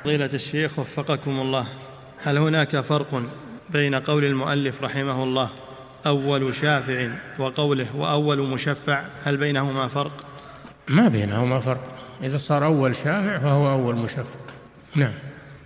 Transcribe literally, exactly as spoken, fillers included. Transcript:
فضيلة الشيخ وفقكم الله، هل هناك فرق بين قول المؤلف رحمه الله أول شافع وقوله وأول مشفع؟ هل بينهما فرق؟ ما بينهما فرق، إذا صار أول شافع فهو أول مشفع. نعم.